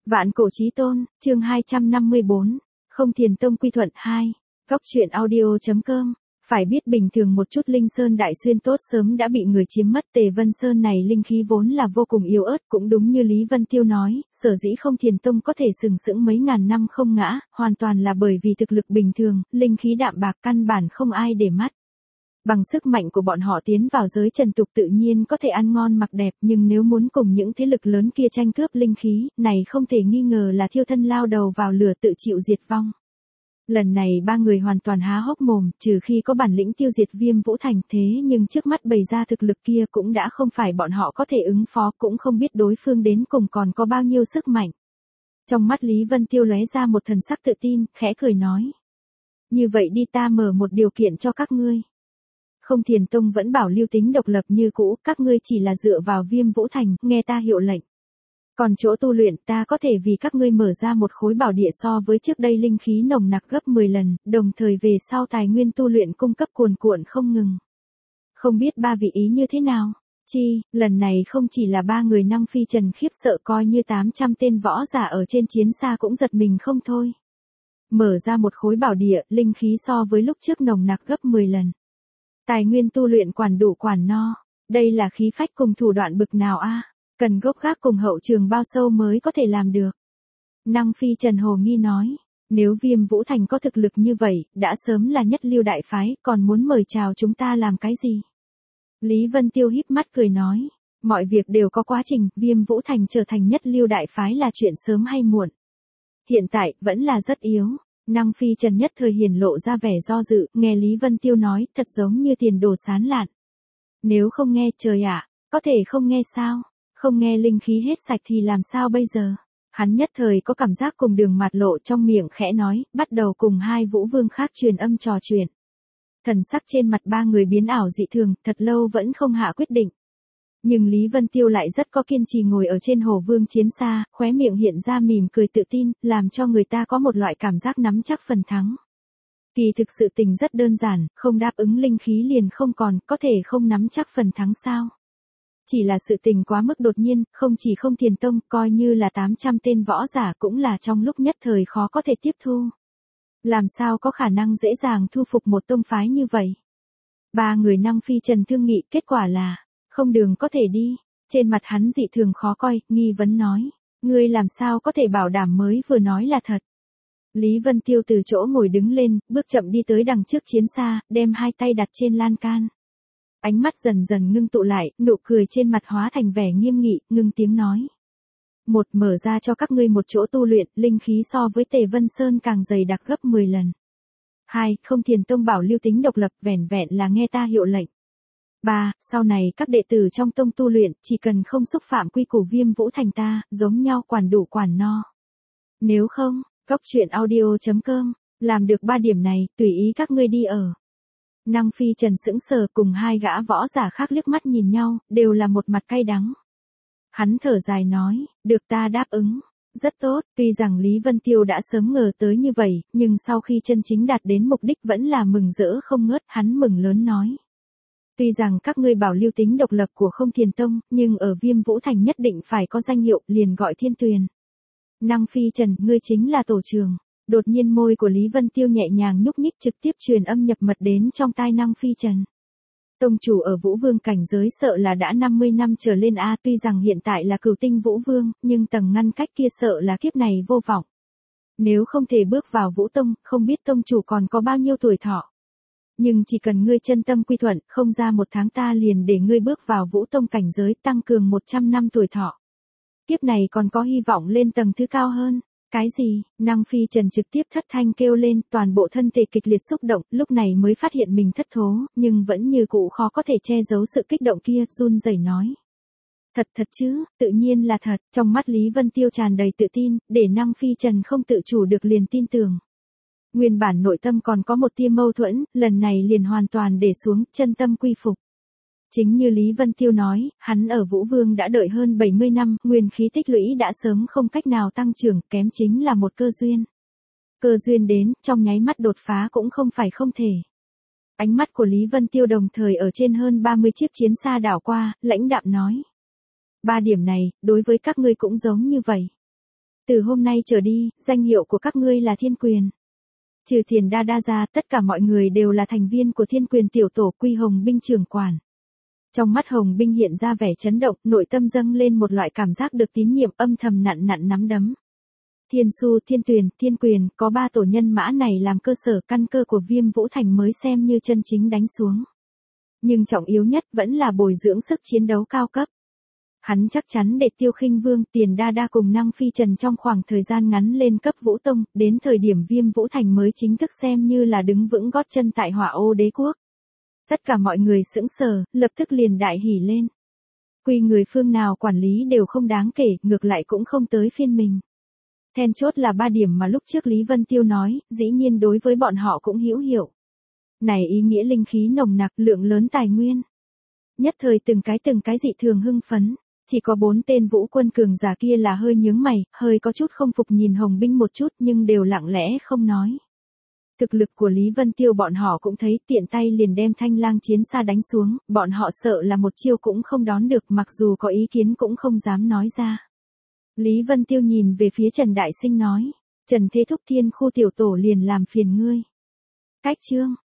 Vạn cổ chí tôn, chương 254, không thiền tông quy thuận 2, góc truyện audio.com. Phải biết bình thường một chút linh sơn đại xuyên tốt sớm đã bị người chiếm mất. Tề Vân Sơn này linh khí vốn là vô cùng yếu ớt, cũng đúng như Lý Vân Tiêu nói, sở dĩ không thiền tông có thể sừng sững mấy ngàn năm không ngã, hoàn toàn là bởi vì thực lực bình thường, linh khí đạm bạc căn bản không ai để mắt. Bằng sức mạnh của bọn họ tiến vào giới trần tục tự nhiên có thể ăn ngon mặc đẹp, nhưng nếu muốn cùng những thế lực lớn kia tranh cướp linh khí, này không thể nghi ngờ là thiêu thân lao đầu vào lửa tự chịu diệt vong. Lần này ba người hoàn toàn há hốc mồm, trừ khi có bản lĩnh tiêu diệt Viêm Vũ Thành, thế nhưng trước mắt bày ra thực lực kia cũng đã không phải bọn họ có thể ứng phó, cũng không biết đối phương đến cùng còn có bao nhiêu sức mạnh. Trong mắt Lý Vân Tiêu lóe ra một thần sắc tự tin, khẽ cười nói. Như vậy đi, ta mở một điều kiện cho các ngươi. Không thiền tông vẫn bảo lưu tính độc lập như cũ, các ngươi chỉ là dựa vào Viêm Vũ Thành, nghe ta hiệu lệnh. Còn chỗ tu luyện ta có thể vì các ngươi mở ra một khối bảo địa so với trước đây linh khí nồng nặc gấp 10 lần, đồng thời về sau tài nguyên tu luyện cung cấp cuồn cuộn không ngừng. Không biết ba vị ý như thế nào? Lần này không chỉ là ba người Năng Phi Trần khiếp sợ, coi như 800 tên võ giả ở trên chiến xa cũng giật mình không thôi. Mở ra một khối bảo địa, linh khí so với lúc trước nồng nặc gấp 10 lần. Tài nguyên tu luyện quản đủ quản no, đây là khí phách cùng thủ đoạn bực nào a? Cần gốc gác cùng hậu trường bao sâu mới có thể làm được. Năng Phi Trần hồ nghi nói, nếu Viêm Vũ Thành có thực lực như vậy, đã sớm là nhất lưu đại phái, còn muốn mời chào chúng ta làm cái gì? Lý Vân Tiêu híp mắt cười nói, mọi việc đều có quá trình, Viêm Vũ Thành trở thành nhất lưu đại phái là chuyện sớm hay muộn. Hiện tại, vẫn là rất yếu. Năng Phi Trần nhất thời hiển lộ ra vẻ do dự, nghe Lý Vân Tiêu nói, thật giống như tiền đồ sán lạn. Nếu không nghe, trời ạ, có thể không nghe sao? Không nghe linh khí hết sạch thì làm sao bây giờ? Hắn nhất thời có cảm giác cùng Đường Mạt Lộ trong miệng khẽ nói, bắt đầu cùng hai vũ vương khác truyền âm trò chuyện. Thần sắc trên mặt ba người biến ảo dị thường, thật lâu vẫn không hạ quyết định. Nhưng Lý Vân Tiêu lại rất có kiên trì ngồi ở trên hồ vương chiến xa, khóe miệng hiện ra mỉm cười tự tin, làm cho người ta có một loại cảm giác nắm chắc phần thắng. Kỳ thực sự tình rất đơn giản, không đáp ứng linh khí liền không còn, có thể không nắm chắc phần thắng sao? Chỉ là sự tình quá mức đột nhiên, không chỉ không thiền tông, coi như là 800 tên võ giả cũng là trong lúc nhất thời khó có thể tiếp thu. Làm sao có khả năng dễ dàng thu phục một tông phái như vậy? Ba người Năng Phi Trần thương nghị, kết quả là không đường có thể đi. Trên mặt hắn dị thường khó coi, nghi vấn nói, ngươi làm sao có thể bảo đảm mới vừa nói là thật? Lý Vân Tiêu từ chỗ ngồi đứng lên, bước chậm đi tới đằng trước chiến xa, đem hai tay đặt trên lan can. Ánh mắt dần dần ngưng tụ lại, nụ cười trên mặt hóa thành vẻ nghiêm nghị, ngưng tiếng nói. Một, mở ra cho các ngươi một chỗ tu luyện, linh khí so với Tề Vân Sơn càng dày đặc gấp 10 lần. 2, không thiền tông bảo lưu tính độc lập, vẻn vẹn là nghe ta hiệu lệnh. 3, sau này các đệ tử trong tông tu luyện, chỉ cần không xúc phạm quy củ Viêm Vũ Thành ta, giống nhau quản đủ quản no. Nếu không, góc truyện audio.com, làm được 3 điểm này, tùy ý các ngươi đi ở. Năng Phi Trần sững sờ, cùng hai gã võ giả khác liếc mắt nhìn nhau, đều là một mặt cay đắng. Hắn thở dài nói, được, ta đáp ứng. Rất tốt, tuy rằng Lý Vân Tiêu đã sớm ngờ tới như vậy, nhưng sau khi chân chính đạt đến mục đích vẫn là mừng rỡ không ngớt, hắn mừng lớn nói. Tuy rằng các ngươi bảo lưu tính độc lập của không thiền tông, nhưng ở Viêm Vũ Thành nhất định phải có danh hiệu, liền gọi Thiên Tuyền. Năng Phi Trần, ngươi chính là tổ trưởng. Đột nhiên môi của Lý Vân Tiêu nhẹ nhàng nhúc nhích, trực tiếp truyền âm nhập mật đến trong tai Năng Phi Trần. Tông chủ ở Vũ Vương cảnh giới sợ là đã 50 năm trở lên a, tuy rằng hiện tại là cửu tinh Vũ Vương, nhưng tầng ngăn cách kia sợ là kiếp này vô vọng. Nếu không thể bước vào Vũ Tông, không biết tông chủ còn có bao nhiêu tuổi thọ. Nhưng chỉ cần ngươi chân tâm quy thuận, không ra 1 tháng ta liền để ngươi bước vào Vũ Tông cảnh giới, tăng cường 100 năm tuổi thọ. Kiếp này còn có hy vọng lên tầng thứ cao hơn. Cái gì? Năng Phi Trần trực tiếp thất thanh kêu lên, toàn bộ thân thể kịch liệt xúc động, lúc này mới phát hiện mình thất thố, nhưng vẫn như cũ khó có thể che giấu sự kích động kia, run rẩy nói. Thật chứ, tự nhiên là thật, trong mắt Lý Vân Tiêu tràn đầy tự tin, để Năng Phi Trần không tự chủ được liền tin tưởng. Nguyên bản nội tâm còn có một tia mâu thuẫn, lần này liền hoàn toàn để xuống, chân tâm quy phục. Chính như Lý Vân Tiêu nói, hắn ở Vũ Vương đã đợi hơn 70 năm, nguyên khí tích lũy đã sớm không cách nào tăng trưởng, kém chính là một cơ duyên. Cơ duyên đến, trong nháy mắt đột phá cũng không phải không thể. Ánh mắt của Lý Vân Tiêu đồng thời ở trên hơn 30 chiếc chiến xa đảo qua, lãnh đạm nói. 3 điểm này, đối với các ngươi cũng giống như vậy. Từ hôm nay trở đi, danh hiệu của các ngươi là Thiên Quyền. Trừ Thiền Đa Đa ra, tất cả mọi người đều là thành viên của Thiên Quyền tiểu tổ, quy Hồng Binh trưởng quản. Trong mắt Hồng Binh hiện ra vẻ chấn động, nội tâm dâng lên một loại cảm giác được tín nhiệm, âm thầm nặn nặn nắm đấm. Thiên Su, Thiên Tuyền, Thiên Quyền, có 3 tổ nhân mã này làm cơ sở, căn cơ của Viêm Vũ Thành mới xem như chân chính đánh xuống. Nhưng trọng yếu nhất vẫn là bồi dưỡng sức chiến đấu cao cấp. Hắn chắc chắn để Tiêu Khinh Vương, Tiền Đa Đa cùng Năng Phi Trần trong khoảng thời gian ngắn lên cấp Vũ Tông, đến thời điểm Viêm Vũ Thành mới chính thức xem như là đứng vững gót chân tại Hỏa Ô Đế quốc. Tất cả mọi người sững sờ, lập tức liền đại hỉ lên. Quy người phương nào quản lý đều không đáng kể, ngược lại cũng không tới phiên mình. Then chốt là 3 điểm mà lúc trước Lý Vân Tiêu nói, dĩ nhiên đối với bọn họ cũng hữu hiệu. Này ý nghĩa linh khí nồng nặc, lượng lớn tài nguyên. Nhất thời từng cái dị thường hưng phấn. Chỉ có 4 tên vũ quân cường giả kia là hơi nhướng mày, hơi có chút không phục nhìn Hồng Binh một chút nhưng đều lặng lẽ không nói. Thực lực của Lý Vân Tiêu bọn họ cũng thấy, tiện tay liền đem Thanh Lang chiến xa đánh xuống, bọn họ sợ là một chiêu cũng không đón được, mặc dù có ý kiến cũng không dám nói ra. Lý Vân Tiêu nhìn về phía Trần Đại Sinh nói, Trần Thế Thúc, Thiên Khu tiểu tổ liền làm phiền ngươi. Cách chương